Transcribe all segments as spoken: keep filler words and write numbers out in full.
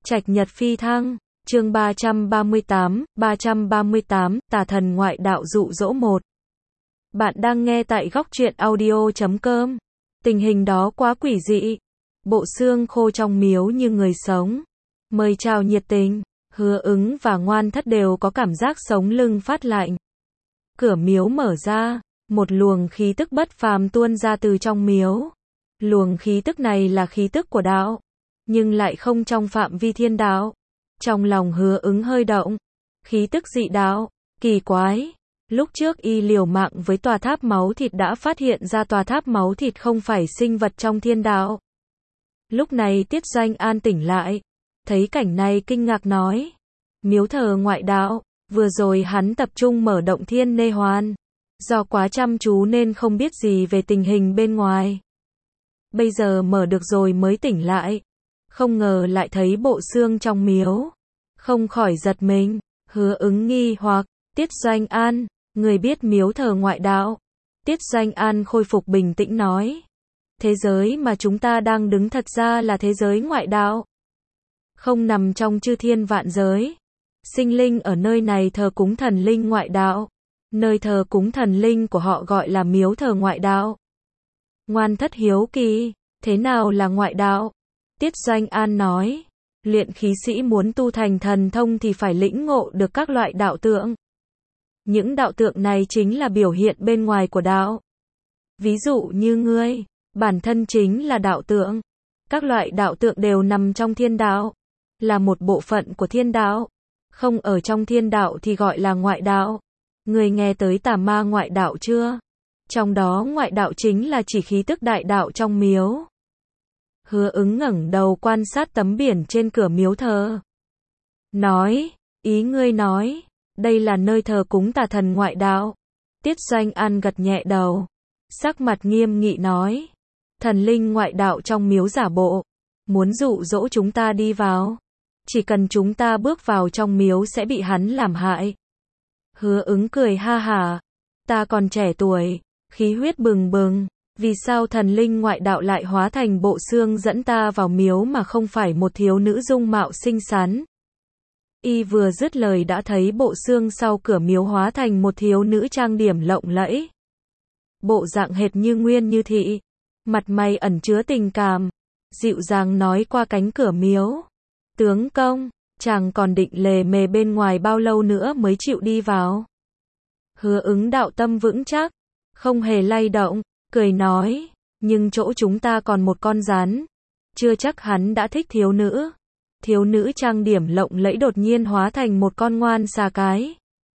Trạch Nhật Phi Thăng, chương ba trăm ba mươi tám, ba trăm ba mươi tám, Tà thần ngoại đạo dụ dỗ một. Bạn đang nghe tại góc truyện audio chấm com. Tình hình đó quá quỷ dị. Bộ xương khô trong miếu như người sống. Mời chào nhiệt tình, Hứa Ứng và Ngoan Thất đều có cảm giác sống lưng phát lạnh. Cửa miếu mở ra, một luồng khí tức bất phàm tuôn ra từ trong miếu. Luồng khí tức này là khí tức của đạo, nhưng lại không trong phạm vi thiên đạo. Trong lòng Hứa Ứng hơi động. Khí tức dị đạo, kỳ quái. Lúc trước y liều mạng với tòa tháp máu thịt đã phát hiện ra tòa tháp máu thịt không phải sinh vật trong thiên đạo. Lúc này Tiết Doanh An tỉnh lại, thấy cảnh này kinh ngạc nói: miếu thờ ngoại đạo. Vừa rồi hắn tập trung mở động thiên nê hoan, do quá chăm chú nên không biết gì về tình hình bên ngoài. Bây giờ mở được rồi mới tỉnh lại, không ngờ lại thấy bộ xương trong miếu, không khỏi giật mình. Hứa Ứng nghi hoặc: Tiết Doanh An, người biết miếu thờ ngoại đạo? Tiết Doanh An khôi phục bình tĩnh nói: thế giới mà chúng ta đang đứng thật ra là thế giới ngoại đạo, không nằm trong chư thiên vạn giới. Sinh linh ở nơi này thờ cúng thần linh ngoại đạo, nơi thờ cúng thần linh của họ gọi là miếu thờ ngoại đạo. Ngoan Thất hiếu kỳ: thế nào là ngoại đạo? Tiết Doanh An nói: luyện khí sĩ muốn tu thành thần thông thì phải lĩnh ngộ được các loại đạo tượng. Những đạo tượng này chính là biểu hiện bên ngoài của đạo. Ví dụ như ngươi, bản thân chính là đạo tượng. Các loại đạo tượng đều nằm trong thiên đạo, là một bộ phận của thiên đạo. Không ở trong thiên đạo thì gọi là ngoại đạo. Ngươi nghe tới tà ma ngoại đạo chưa? Trong đó ngoại đạo chính là chỉ khí tức đại đạo trong miếu. Hứa Ứng ngẩng đầu quan sát tấm biển trên cửa miếu thờ. Nói: ý ngươi nói, đây là nơi thờ cúng tà thần ngoại đạo. Tiết Doanh An gật nhẹ đầu, sắc mặt nghiêm nghị nói: thần linh ngoại đạo trong miếu giả bộ, muốn dụ dỗ chúng ta đi vào. Chỉ cần chúng ta bước vào trong miếu sẽ bị hắn làm hại. Hứa Ứng cười ha hả: ta còn trẻ tuổi, khí huyết bừng bừng, vì sao thần linh ngoại đạo lại hóa thành bộ xương dẫn ta vào miếu mà không phải một thiếu nữ dung mạo xinh xắn? Y vừa dứt lời đã thấy bộ xương sau cửa miếu hóa thành một thiếu nữ trang điểm lộng lẫy. Bộ dạng hệt như Nguyên Như Thị, mặt mày ẩn chứa tình cảm, dịu dàng nói qua cánh cửa miếu: tướng công, chàng còn định lề mề bên ngoài bao lâu nữa mới chịu đi vào? Hứa Ứng đạo tâm vững chắc, không hề lay động, cười nói: nhưng chỗ chúng ta còn một con rắn, chưa chắc hắn đã thích thiếu nữ. Thiếu nữ trang điểm lộng lẫy đột nhiên hóa thành một con ngoan xà cái,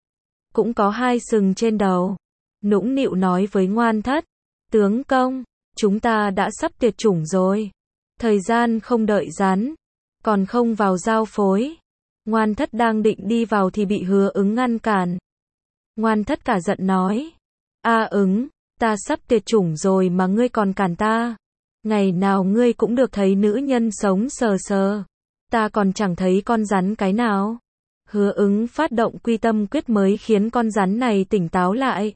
cũng có hai sừng trên đầu, nũng nịu nói với Ngoan Thất: tướng công, chúng ta đã sắp tuyệt chủng rồi, thời gian không đợi rắn, còn không vào giao phối. Ngoan Thất đang định đi vào thì bị Hứa Ứng ngăn cản. Ngoan Thất cả giận nói: a Ứng, ta sắp tuyệt chủng rồi mà ngươi còn cản ta. Ngày nào ngươi cũng được thấy nữ nhân sống sờ sờ, ta còn chẳng thấy con rắn cái nào. Hứa Ứng phát động quy tâm quyết mới khiến con rắn này tỉnh táo lại.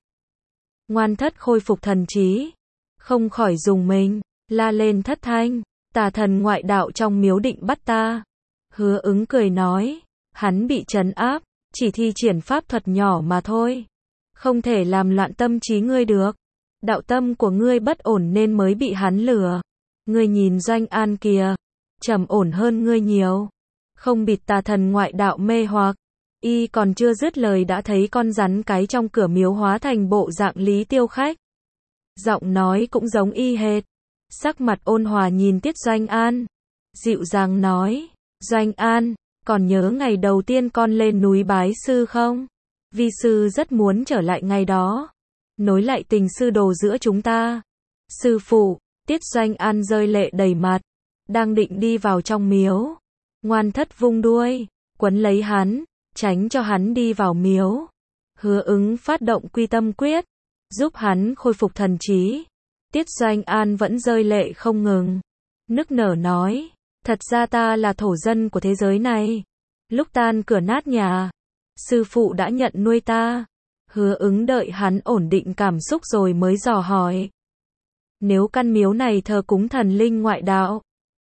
Ngoan Thất khôi phục thần trí, không khỏi rùng mình, la lên thất thanh: tà thần ngoại đạo trong miếu định bắt ta. Hứa Ứng cười nói: hắn bị trấn áp, chỉ thi triển pháp thuật nhỏ mà thôi, không thể làm loạn tâm trí ngươi được. Đạo tâm của ngươi bất ổn nên mới bị hắn lừa. Ngươi nhìn Doanh An kìa, trầm ổn hơn ngươi nhiều, không bị tà thần ngoại đạo mê hoặc. Y còn chưa dứt lời đã thấy con rắn cái trong cửa miếu hóa thành bộ dạng Lý Tiêu Khách. Giọng nói cũng giống y hệt. Sắc mặt ôn hòa nhìn Tiết Doanh An, dịu dàng nói: Doanh An, còn nhớ ngày đầu tiên con lên núi bái sư không? Vi sư rất muốn trở lại ngày đó, nối lại tình sư đồ giữa chúng ta. Sư phụ. Tiết Doanh An rơi lệ đầy mặt, đang định đi vào trong miếu. Ngoan Thất vung đuôi, quấn lấy hắn, tránh cho hắn đi vào miếu. Hứa Ứng phát động quy tâm quyết, giúp hắn khôi phục thần trí. Tiết Doanh An vẫn rơi lệ không ngừng, nức nở nói: thật ra ta là thổ dân của thế giới này. Lúc tan cửa nát nhà, sư phụ đã nhận nuôi ta. Hứa Ứng đợi hắn ổn định cảm xúc rồi mới dò hỏi: nếu căn miếu này thờ cúng thần linh ngoại đạo,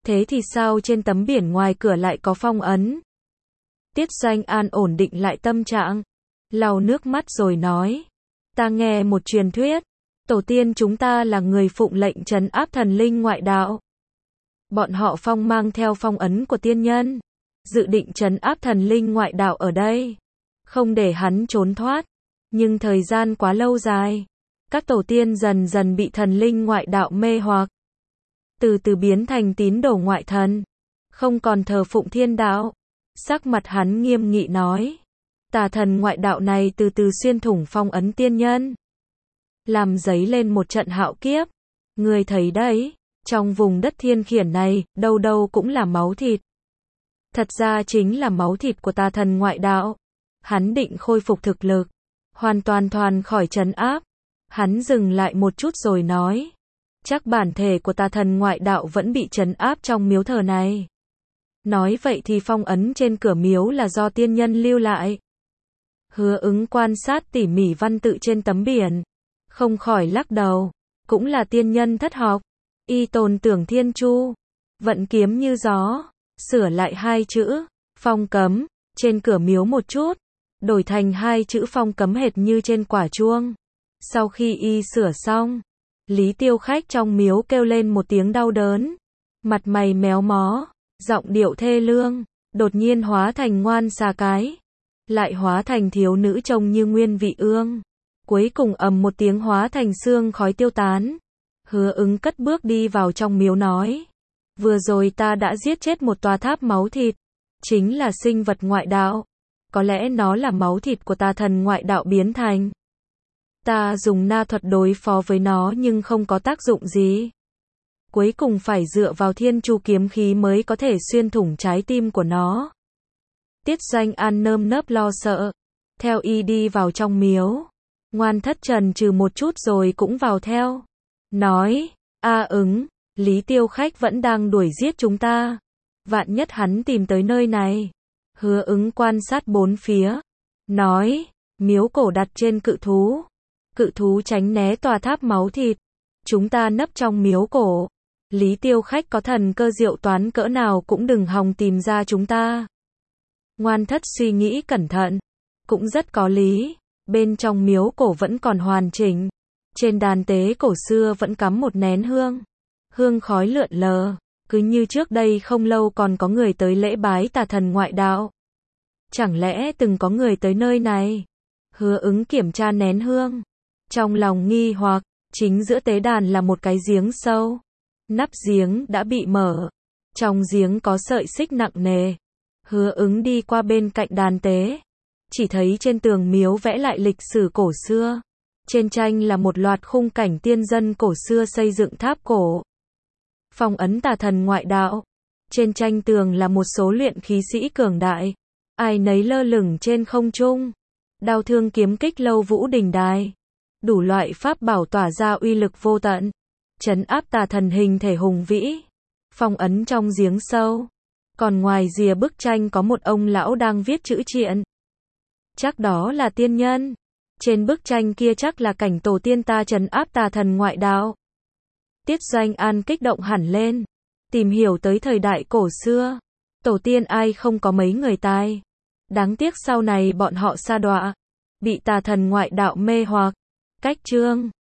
Thế thì sao trên tấm biển ngoài cửa lại có phong ấn? Tiết Doanh An ổn định lại tâm trạng, lau nước mắt rồi nói. Ta nghe một truyền thuyết, tổ tiên chúng ta là người phụng lệnh trấn áp thần linh ngoại đạo. Bọn họ phong mang theo phong ấn của tiên nhân, dự định trấn áp thần linh ngoại đạo ở đây, không để hắn trốn thoát. Nhưng thời gian quá lâu dài, các tổ tiên dần dần bị thần linh ngoại đạo mê hoặc, từ từ biến thành tín đồ ngoại thần, không còn thờ phụng thiên đạo. Sắc mặt hắn nghiêm nghị nói, tà thần ngoại đạo này từ từ xuyên thủng phong ấn tiên nhân, làm dấy lên một trận hạo kiếp. Người thấy đấy, trong vùng đất thiên khiển này, đâu đâu cũng là máu thịt. Thật ra chính là máu thịt của tà thần ngoại đạo. Hắn định khôi phục thực lực, hoàn toàn toàn khỏi trấn áp. Hắn dừng lại một chút rồi nói, chắc bản thể của tà thần ngoại đạo vẫn bị trấn áp trong miếu thờ này. Nói vậy thì phong ấn trên cửa miếu là do tiên nhân lưu lại. Hứa Ứng quan sát tỉ mỉ văn tự trên tấm biển, không khỏi lắc đầu, cũng là tiên nhân thất học. Y tồn tưởng thiên chu, vận kiếm như gió, sửa lại hai chữ phong cấm trên cửa miếu một chút, đổi thành hai chữ phong cấm hệt như trên quả chuông. Sau khi y sửa xong, Lý Tiêu Khách trong miếu kêu lên một tiếng đau đớn, mặt mày méo mó, giọng điệu thê lương, đột nhiên hóa thành ngoan xà cái, lại hóa thành thiếu nữ trông như nguyên vị ương, cuối cùng ầm một tiếng hóa thành sương khói tiêu tán. Hứa Ứng cất bước đi vào trong miếu nói, vừa rồi ta đã giết chết một tòa tháp máu thịt, chính là sinh vật ngoại đạo, có lẽ nó là máu thịt của tà thần ngoại đạo biến thành. Ta dùng na thuật đối phó với nó nhưng không có tác dụng gì. Cuối cùng phải dựa vào thiên chu kiếm khí mới có thể xuyên thủng trái tim của nó. Tiết Doanh An nơm nớp lo sợ, theo y đi vào trong miếu. Ngoan Thất Trần trừ một chút rồi cũng vào theo, nói, a Ứng, Lý Tiêu Khách vẫn đang đuổi giết chúng ta, vạn nhất hắn tìm tới nơi này. Hứa Ứng quan sát bốn phía, nói, miếu cổ đặt trên cự thú, cự thú tránh né tòa tháp máu thịt, chúng ta nấp trong miếu cổ. Lý Tiêu Khách có thần cơ diệu toán cỡ nào cũng đừng hòng tìm ra chúng ta. Ngoan Thất suy nghĩ cẩn thận, cũng rất có lý. Bên trong miếu cổ vẫn còn hoàn chỉnh, trên đàn tế cổ xưa vẫn cắm một nén hương, hương khói lượn lờ, cứ như trước đây không lâu còn có người tới lễ bái tà thần ngoại đạo. Chẳng lẽ từng có người tới nơi này? Hứa Ứng kiểm tra nén hương, trong lòng nghi hoặc. Chính giữa tế đàn là một cái giếng sâu, nắp giếng đã bị mở, trong giếng có sợi xích nặng nề. Hứa Ứng đi qua bên cạnh đàn tế, chỉ thấy trên tường miếu vẽ lại lịch sử cổ xưa. Trên tranh là một loạt khung cảnh tiên dân cổ xưa xây dựng tháp cổ, phong ấn tà thần ngoại đạo. Trên tranh tường là một số luyện khí sĩ cường đại, ai nấy lơ lửng trên không trung, đao thương kiếm kích lâu vũ đình đài, đủ loại pháp bảo tỏa ra uy lực vô tận, trấn áp tà thần hình thể hùng vĩ, phong ấn trong giếng sâu. Còn ngoài rìa bức tranh có một ông lão đang viết chữ triện, chắc đó là tiên nhân. Trên bức tranh kia chắc là cảnh tổ tiên ta trấn áp tà thần ngoại đạo. Tiết Doanh An kích động hẳn lên, tìm hiểu tới thời đại cổ xưa, tổ tiên ai không có mấy người tài. Đáng tiếc sau này bọn họ sa đọa, bị tà thần ngoại đạo mê hoặc. Cách chương